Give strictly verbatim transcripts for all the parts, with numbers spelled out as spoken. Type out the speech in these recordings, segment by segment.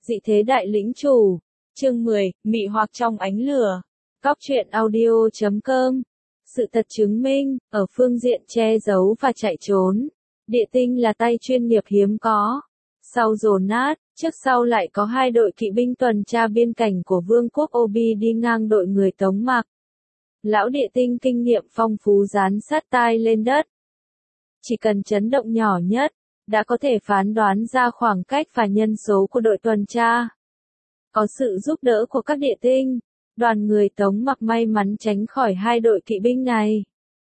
Dị thế đại lĩnh chủ. Chương mười, mị hoặc trong ánh lửa. Góc truyện audio chấm com. Sự thật chứng minh, ở phương diện che giấu và chạy trốn, địa tinh là tay chuyên nghiệp hiếm có. Sau Jonas, trước sau lại có hai đội kỵ binh tuần tra biên cảnh của vương quốc Obi đi ngang đội người Tống Mặc. Lão địa tinh kinh nghiệm phong phú dán sát tai lên đất. Chỉ cần chấn động nhỏ nhất, đã có thể phán đoán ra khoảng cách và nhân số của đội tuần tra. Có sự giúp đỡ của các địa tinh, đoàn người Tống Mặc may mắn tránh khỏi hai đội kỵ binh này.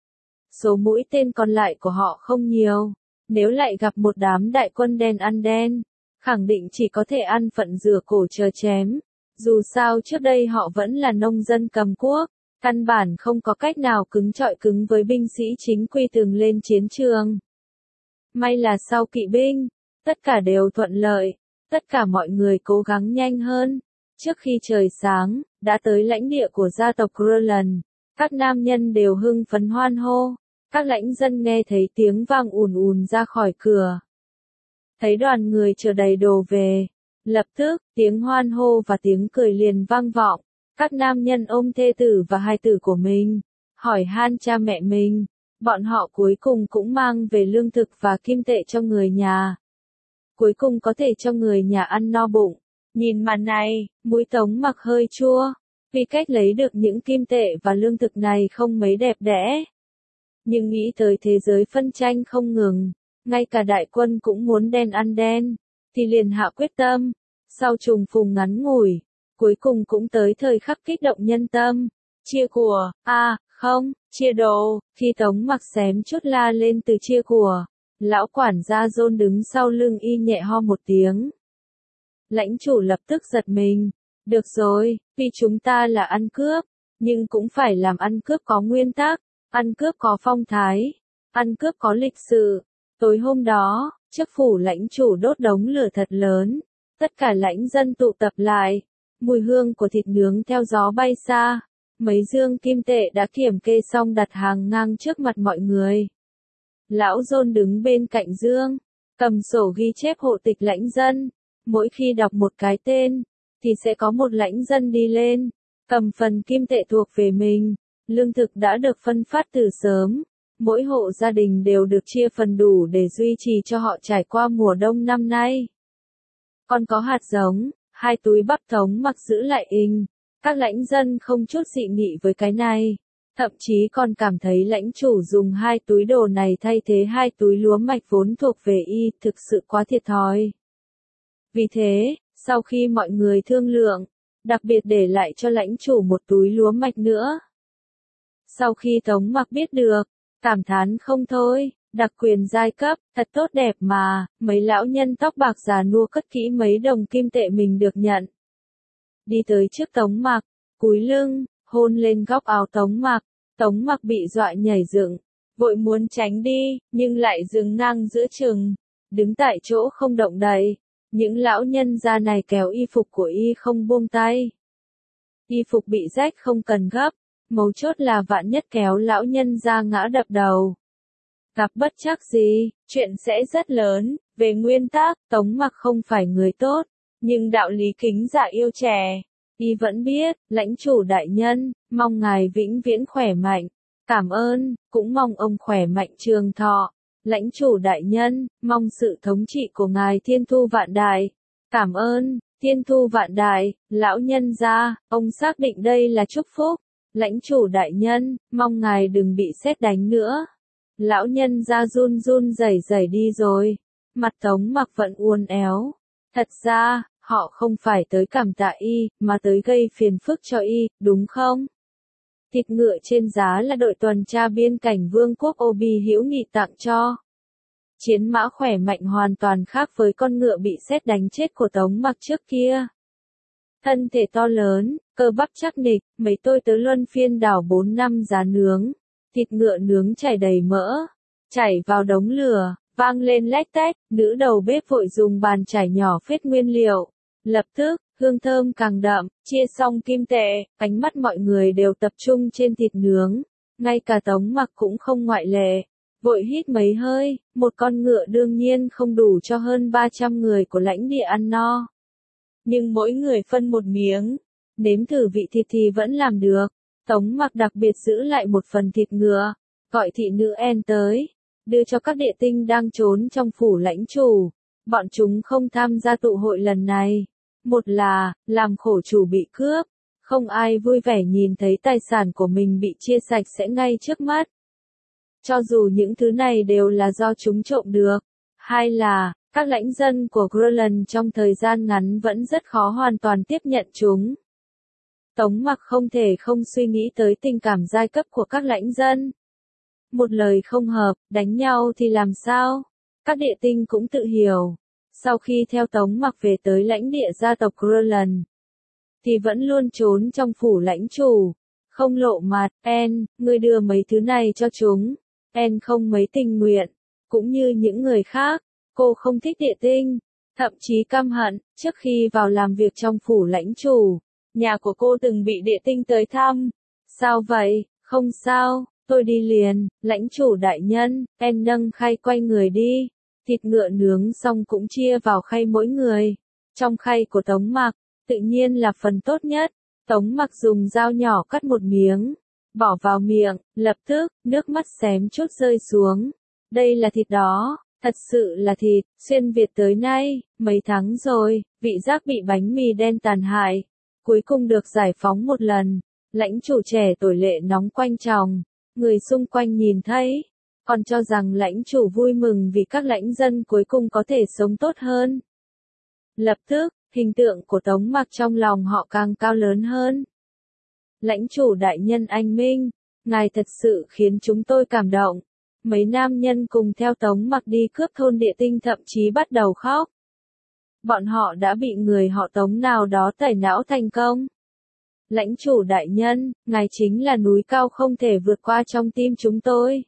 Số mũi tên còn lại của họ không nhiều, nếu lại gặp một đám đại quân đen ăn đen, khẳng định chỉ có thể ăn phận rửa cổ chờ chém. Dù sao trước đây họ vẫn là nông dân cầm cuốc, căn bản không có cách nào cứng chọi cứng với binh sĩ chính quy từng lên chiến trường. May là sau kỵ binh, tất cả đều thuận lợi, tất cả mọi người cố gắng nhanh hơn. Trước khi trời sáng, đã tới lãnh địa của gia tộc Grönland, các nam nhân đều hưng phấn hoan hô, các lãnh dân nghe thấy tiếng vang ùn ùn ra khỏi cửa. Thấy đoàn người chờ đầy đồ về, lập tức, tiếng hoan hô và tiếng cười liền vang vọng, các nam nhân ôm thê tử và hai tử của mình, hỏi han cha mẹ mình, bọn họ cuối cùng cũng mang về lương thực và kim tệ cho người nhà. Cuối cùng có thể cho người nhà ăn no bụng. Nhìn màn này, mũi Tống Mặc hơi chua, vì cách lấy được những kim tệ và lương thực này không mấy đẹp đẽ. Nhưng nghĩ tới thế giới phân tranh không ngừng, ngay cả đại quân cũng muốn đen ăn đen, thì liền hạ quyết tâm. Sau trùng phùng ngắn ngủi, cuối cùng cũng tới thời khắc kích động nhân tâm. Chia của, a à, không, chia đồ. Khi Tống Mặc xém chút la lên từ chia của, lão quản gia John đứng sau lưng y nhẹ ho một tiếng. Lãnh chủ lập tức giật mình. Được rồi, vì chúng ta là ăn cướp, nhưng cũng phải làm ăn cướp có nguyên tắc, ăn cướp có phong thái, ăn cướp có lịch sự. Tối hôm đó, trước phủ lãnh chủ đốt đống lửa thật lớn, tất cả lãnh dân tụ tập lại, mùi hương của thịt nướng theo gió bay xa, mấy dương kim tệ đã kiểm kê xong đặt hàng ngang trước mặt mọi người. Lão John đứng bên cạnh dương, cầm sổ ghi chép hộ tịch lãnh dân. Mỗi khi đọc một cái tên, thì sẽ có một lãnh dân đi lên, cầm phần kim tệ thuộc về mình. Lương thực đã được phân phát từ sớm, mỗi hộ gia đình đều được chia phần đủ để duy trì cho họ trải qua mùa đông năm nay. Còn có hạt giống, hai túi bắp Tống Mặc giữ lại in, các lãnh dân không chút dị nghị với cái này. Thậm chí còn cảm thấy lãnh chủ dùng hai túi đồ này thay thế hai túi lúa mạch vốn thuộc về y, thực sự quá thiệt thòi. Vì thế, sau khi mọi người thương lượng, đặc biệt để lại cho lãnh chủ một túi lúa mạch nữa. Sau khi Tống Mặc biết được, cảm thán không thôi, đặc quyền giai cấp, thật tốt đẹp mà, mấy lão nhân tóc bạc già nua cất kỹ mấy đồng kim tệ mình được nhận. Đi tới trước Tống Mặc, cúi lưng, hôn lên góc áo Tống Mặc, Tống Mặc bị dọa nhảy dựng, vội muốn tránh đi, nhưng lại dừng ngang giữa chừng, đứng tại chỗ không động đậy. Những lão nhân gia này kéo y phục của y không buông tay. Y phục bị rách không cần gấp, mấu chốt là vạn nhất kéo lão nhân gia ngã đập đầu. Gặp bất trắc gì, chuyện sẽ rất lớn. Về nguyên tắc, Tống Mặc không phải người tốt, nhưng đạo lý kính dạ yêu trẻ. Y vẫn biết, lãnh chủ đại nhân, mong ngài vĩnh viễn khỏe mạnh. Cảm ơn, cũng mong ông khỏe mạnh trường thọ. Lãnh chủ đại nhân, mong sự thống trị của ngài thiên thu vạn đại. Cảm ơn, thiên thu vạn đại. Lão nhân gia, ông xác định đây là chúc phúc. Lãnh chủ đại nhân, mong ngài đừng bị sét đánh nữa. Lão nhân gia run run rẩy rẩy đi rồi. Mặt Tống Mặc vẫn uốn éo. Thật ra, họ không phải tới cảm tạ y, mà tới gây phiền phức cho y, đúng không? Thịt ngựa trên giá là đội tuần tra biên cảnh vương quốc Obi hữu nghị tặng cho. Chiến mã khỏe mạnh hoàn toàn khác với con ngựa bị sét đánh chết của Tống Mặc trước kia. Thân thể to lớn, cơ bắp chắc nịch, mấy tôi tớ luân phiên đảo bốn năm giá nướng. Thịt ngựa nướng chảy đầy mỡ, chảy vào đống lửa, vang lên lách tách, nữ đầu bếp vội dùng bàn chải nhỏ phết nguyên liệu. Lập tức, hương thơm càng đậm, chia xong kim tệ, ánh mắt mọi người đều tập trung trên thịt nướng, ngay cả Tống Mặc cũng không ngoại lệ. Vội hít mấy hơi, một con ngựa đương nhiên không đủ cho hơn ba trăm người của lãnh địa ăn no. nhưng mỗi người phân một miếng. Nếm thử vị thịt thì vẫn làm được. Tống Mặc đặc biệt giữ lại một phần thịt ngựa, gọi thị nữ En tới, đưa cho các địa tinh đang trốn trong phủ lãnh chủ. Bọn chúng không tham gia tụ hội lần này. Một là, làm khổ chủ bị cướp. Không ai vui vẻ nhìn thấy tài sản của mình bị chia sạch sẽ ngay trước mắt. Cho dù những thứ này đều là do chúng trộm được. Hai là, các lãnh dân của Grönland trong thời gian ngắn vẫn rất khó hoàn toàn tiếp nhận chúng. Tống Mặc không thể không suy nghĩ tới tình cảm giai cấp của các lãnh dân. Một lời không hợp, đánh nhau thì làm sao? Các địa tinh cũng tự hiểu. Sau khi theo Tống Mặc về tới lãnh địa gia tộc Grönland, thì vẫn luôn trốn trong phủ lãnh chủ, không lộ mặt. En, ngươi đưa mấy thứ này cho chúng. En không mấy tình nguyện, cũng như những người khác, cô không thích địa tinh, thậm chí căm hận. Trước khi vào làm việc trong phủ lãnh chủ, nhà của cô từng bị địa tinh tới thăm. Sao vậy? Không sao, tôi đi liền. Lãnh chủ đại nhân. En nâng khay quay người đi. Thịt ngựa nướng xong cũng chia vào khay mỗi người. Trong khay của Tống Mặc, tự nhiên là phần tốt nhất. Tống Mặc dùng dao nhỏ cắt một miếng, bỏ vào miệng, lập tức, nước mắt xém chút rơi xuống. Đây là thịt đó, thật sự là thịt. Xuyên Việt tới nay, mấy tháng rồi, vị giác bị bánh mì đen tàn hại, cuối cùng được giải phóng một lần. Lãnh chủ trẻ tuổi lệ nóng quanh tròng, người xung quanh nhìn thấy, còn cho rằng lãnh chủ vui mừng vì các lãnh dân cuối cùng có thể sống tốt hơn. Lập tức, hình tượng của Tống Mặc trong lòng họ càng cao lớn hơn. Lãnh chủ đại nhân anh minh, ngài thật sự khiến chúng tôi cảm động. Mấy nam nhân cùng theo Tống Mặc đi cướp thôn địa tinh thậm chí bắt đầu khóc. Bọn họ đã bị người họ Tống nào đó tẩy não thành công. Lãnh chủ đại nhân, ngài chính là núi cao không thể vượt qua trong tim chúng tôi.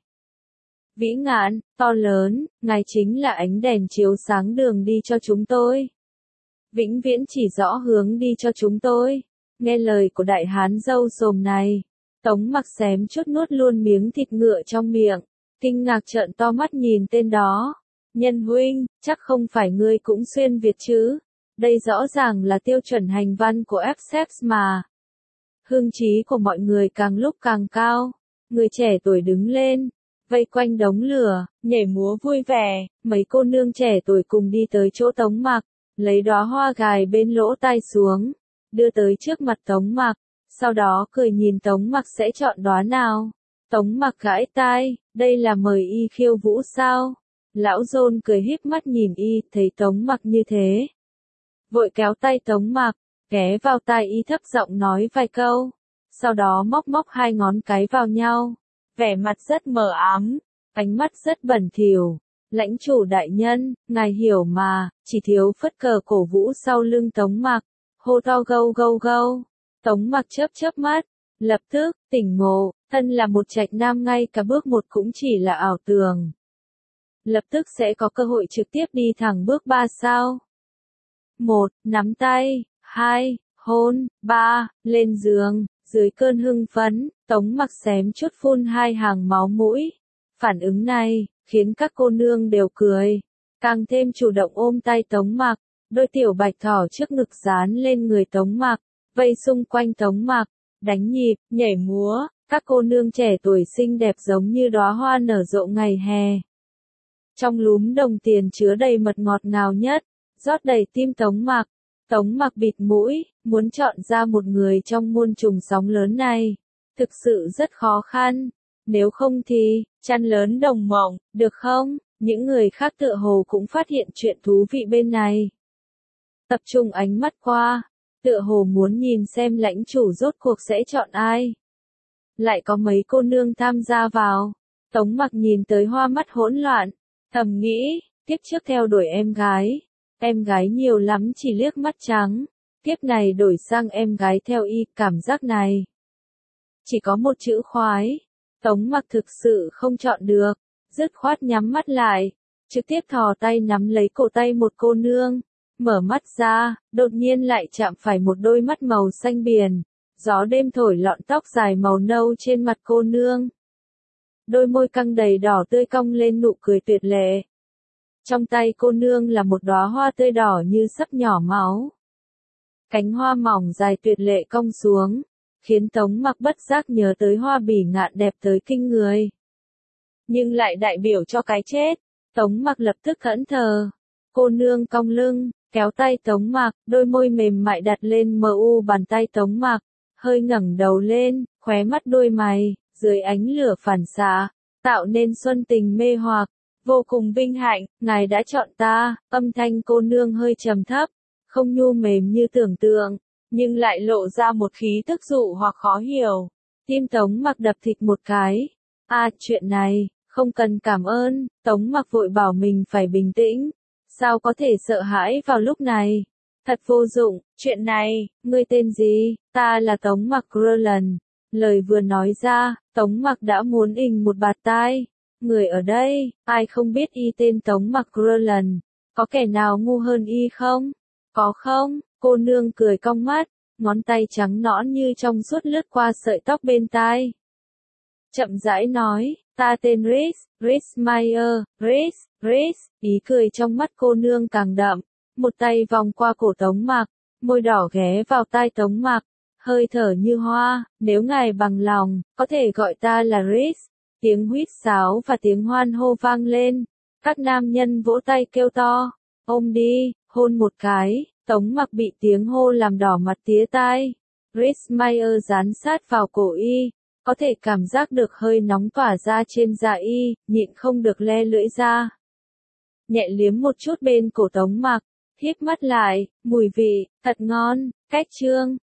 Vĩ ngạn, to lớn, ngài chính là ánh đèn chiếu sáng đường đi cho chúng tôi. Vĩnh viễn chỉ rõ hướng đi cho chúng tôi. Nghe lời của đại hán râu sồm này, Tống Mặc xém chút nuốt luôn miếng thịt ngựa trong miệng, kinh ngạc trợn to mắt nhìn tên đó. Nhân huynh, chắc không phải ngươi cũng xuyên Việt chứ? Đây rõ ràng là tiêu chuẩn hành văn của ép ét e pê mà. Hương trí của mọi người càng lúc càng cao. Người trẻ tuổi đứng lên, vây quanh đống lửa, nhảy múa vui vẻ. Mấy cô nương trẻ tuổi cùng đi tới chỗ Tống Mặc, lấy đóa hoa gài bên lỗ tai xuống, đưa tới trước mặt Tống Mặc, sau đó cười nhìn Tống Mặc sẽ chọn đóa nào. Tống Mặc gãi tai, đây là mời y khiêu vũ sao? Lão Dôn cười híp mắt nhìn y, thấy Tống Mặc như thế, vội kéo tay Tống Mặc, ghé vào tai y thấp giọng nói vài câu, sau đó móc móc hai ngón cái vào nhau, vẻ mặt rất mờ ám, ánh mắt rất bẩn thỉu. Lãnh chủ đại nhân, ngài hiểu mà, chỉ thiếu phất cờ cổ vũ sau lưng Tống Mặc, hô to gâu gâu gâu. Tống Mặc chớp chớp mắt, lập tức, tỉnh ngộ, thân là một trạch nam ngay cả bước một cũng chỉ là ảo tưởng. Lập tức sẽ có cơ hội trực tiếp đi thẳng bước ba sao. Một, nắm tay, hai, hôn, ba, lên giường, dưới cơn hưng phấn, Tống Mặc xém chút phun hai hàng máu mũi. Phản ứng này, khiến các cô nương đều cười, càng thêm chủ động ôm tay Tống Mặc, đôi tiểu bạch thỏ trước ngực dán lên người Tống Mặc, vây xung quanh Tống Mặc, đánh nhịp, nhảy múa, các cô nương trẻ tuổi xinh đẹp giống như đóa hoa nở rộ ngày hè. Trong lúm đồng tiền chứa đầy mật ngọt ngào nhất, rót đầy tim Tống Mặc. Tống Mặc bịt mũi, muốn chọn ra một người trong muôn trùng sóng lớn này, thực sự rất khó khăn. Nếu không thì, chăn lớn đồng mộng, được không? Những người khác tựa hồ cũng phát hiện chuyện thú vị bên này. Tập trung ánh mắt qua, tựa hồ muốn nhìn xem lãnh chủ rốt cuộc sẽ chọn ai. Lại có mấy cô nương tham gia vào. Tống Mặc nhìn tới hoa mắt hỗn loạn, thầm nghĩ, kiếp trước theo đuổi em gái. Em gái nhiều lắm chỉ liếc mắt trắng. Kiếp này đổi sang em gái theo y, cảm giác này chỉ có một chữ khoái. Tống Mặc thực sự không chọn được, dứt khoát nhắm mắt lại, trực tiếp thò tay nắm lấy cổ tay một cô nương, mở mắt ra, đột nhiên lại chạm phải một đôi mắt màu xanh biển, gió đêm thổi lọn tóc dài màu nâu trên mặt cô nương. Đôi môi căng đầy đỏ tươi cong lên nụ cười tuyệt lệ. Trong tay cô nương là một đóa hoa tươi đỏ như sắp nhỏ máu. cánh hoa mỏng dài tuyệt lệ cong xuống, khiến Tống Mặc bất giác nhớ tới Hoa Bỉ Ngạn đẹp tới kinh người. Nhưng lại đại biểu cho cái chết, Tống Mặc lập tức thẫn thờ. Cô nương cong lưng, kéo tay Tống Mặc, đôi môi mềm mại đặt lên mờ u bàn tay Tống Mặc, hơi ngẩng đầu lên, khóe mắt đôi mày, dưới ánh lửa phản xạ, tạo nên xuân tình mê hoặc. Vô cùng vinh hạnh, ngài đã chọn ta, âm thanh cô nương hơi trầm thấp, không nhu mềm như tưởng tượng, nhưng lại lộ ra một khí tức dụ hoặc khó hiểu. Tim Tống Mặc đập thịt một cái. À, chuyện này, không cần cảm ơn, Tống Mặc vội bảo mình phải bình tĩnh. Sao có thể sợ hãi vào lúc này? Thật vô dụng, chuyện này, ngươi tên gì? Ta là Tống Mặc Roland. Lời vừa nói ra, Tống Mặc đã muốn ình một bạt tai. Người ở đây, ai không biết y tên Tống Mặc Roland? Có kẻ nào ngu hơn y không? Có không? Cô nương cười cong mắt, ngón tay trắng nõn như trong suốt lướt qua sợi tóc bên tai. Chậm rãi nói, ta tên Rhys, Rhys Meyer, Rhys, Rhys, ý cười trong mắt cô nương càng đậm, một tay vòng qua cổ Tống Mặc, môi đỏ ghé vào tai Tống Mặc, hơi thở như hoa, nếu ngài bằng lòng, có thể gọi ta là Rhys. Tiếng huýt sáo và tiếng hoan hô vang lên, các nam nhân vỗ tay kêu to, ôm đi, hôn một cái. Tống Mặc bị tiếng hô làm đỏ mặt tía tai. Rhys Meyer dán sát vào cổ y, có thể cảm giác được hơi nóng tỏa ra trên da y, nhịn không được le lưỡi ra. Nhẹ liếm một chút bên cổ Tống Mặc, híp mắt lại, mùi vị, thật ngon, cách trương,